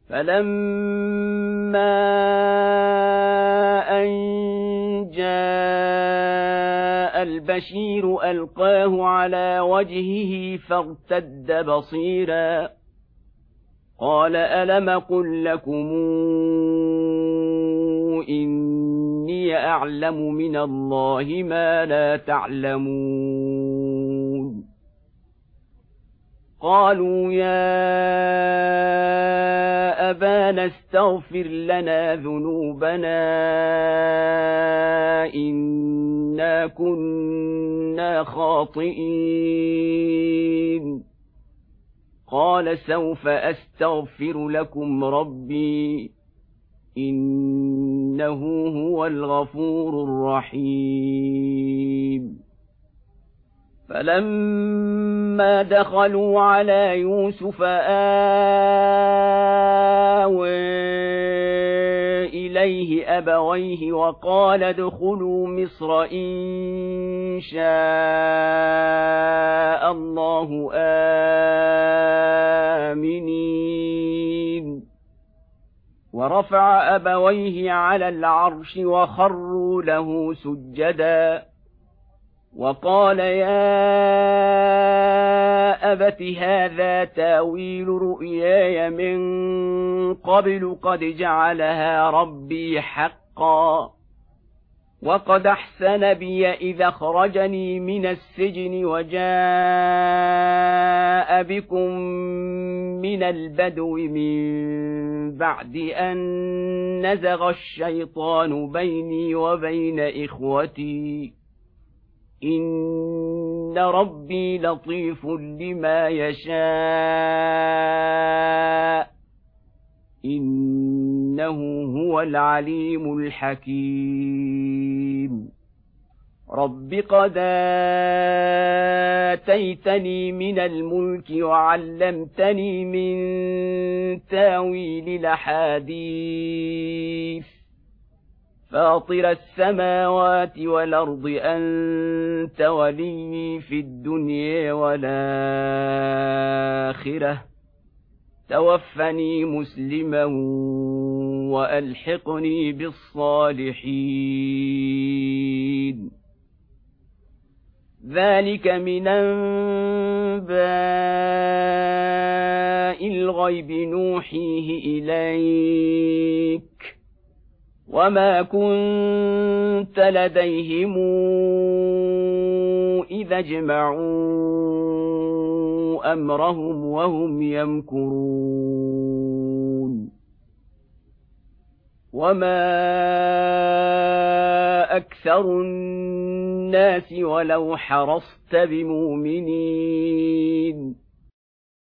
فلما أن جاء البشير ألقاه على وجهه فارتد بصيرا قال ألم قل لكم إني أعلم من الله ما لا تعلمون قالوا يا أبانا استغفر لنا ذنوبنا إنا كنا خاطئين قال سوف أستغفر لكم ربي إنه هو الغفور الرحيم فلما دخلوا على يوسف آوى إليه أبويه وقال ادخلوا مصر إن شاء الله آمنين ورفع أبويه على العرش وخروا له سجدا وقال يا أبت هذا تاويل رؤياي من قبل قد جعلها ربي حقا وقد أحسن بي إذا أخرجني من السجن وجاء بكم من البدو من بعد أن نزغ الشيطان بيني وبين إخوتي إن ربي لطيف لما يشاء إنه هو العليم الحكيم رب قد آتيتني من الملك وعلمتني من تاويل الأحاديث فاطر السماوات والأرض أنت ولي في الدنيا والآخرة توفني مسلما وألحقني بالصالحين ذلك من أنباء الغيب نوحيه إليك وما كنت لديهم إذا اجمعوا أمرهم وهم يمكرون وما أكثر الناس ولو حرصت بمؤمنين